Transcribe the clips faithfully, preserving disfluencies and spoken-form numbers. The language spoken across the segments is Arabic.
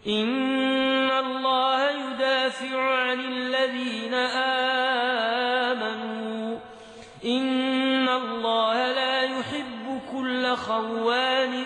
إن الله يدافع عن الذين آمنوا إن الله لا يحب كل خوان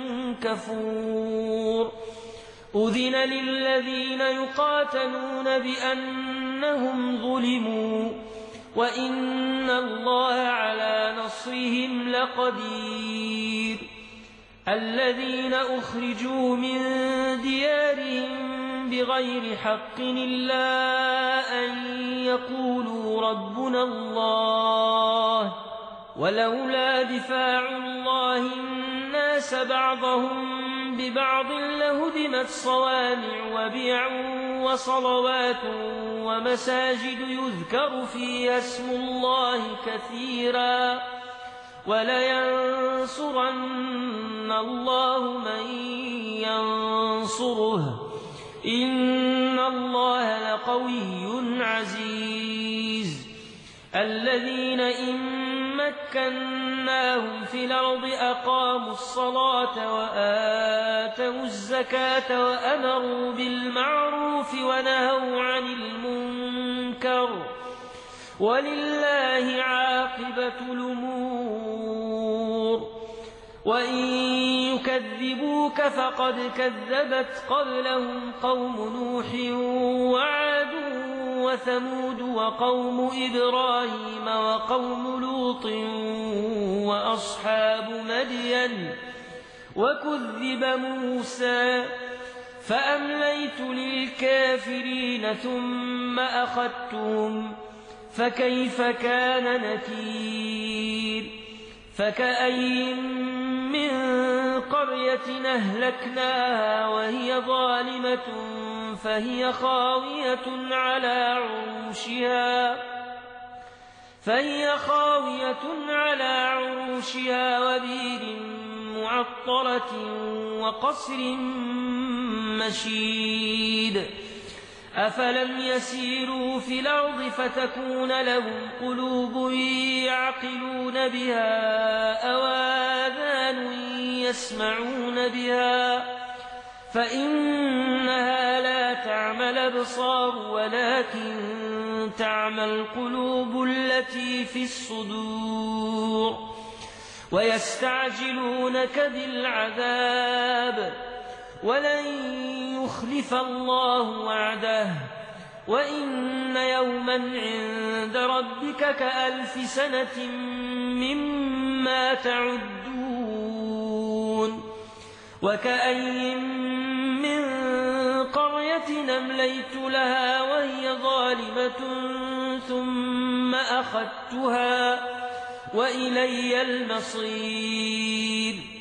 كفور أذن للذين يقاتلون بأنهم ظلموا وإن الله على نصرهم لقدير الذين أخرجوا من ديارهم بغير حق إلا أن يقولوا ربنا الله ولولا دفاع الله الناس بعضهم ببعض لهدمت صوامع وبيع وصلوات ومساجد يذكر فيها اسم الله كثيرا ولينصرن الله من ينصره إن الله لقوي عزيز الذين إن مكناهم في الأرض أقاموا الصلاة وآتوا الزكاة وأمروا بالمعروف ونهوا عن المنكر ولله عاقبة الأمور وإن يكذبوك فقد كذبت قبلهم قوم نوح وعاد وثمود وقوم إبراهيم وقوم لوط وأصحاب مدين وكذب موسى فأمليت للكافرين ثم أخذتهم فكيف كان نكير فكأي من قرية أهلكناها وهي ظالمة فهي خاوية على عروشها فهي خاوية على عروشها وبير معطلة وقصر مشيد أفلم يسيروا في الأرض فتكون لهم قلوب يعقلون بها أو آذان يسمعون بها فإنها لا تعمى الأبصار ولكن تعمى القلوب التي في الصدور ويستعجلونك بالعذاب ولن يخلف الله وعده وإن يوما عند ربك كألف سنة مما تعدون وكأي من قرية أمليت لها وهي ظالمة ثم أخذتها وإلي المصير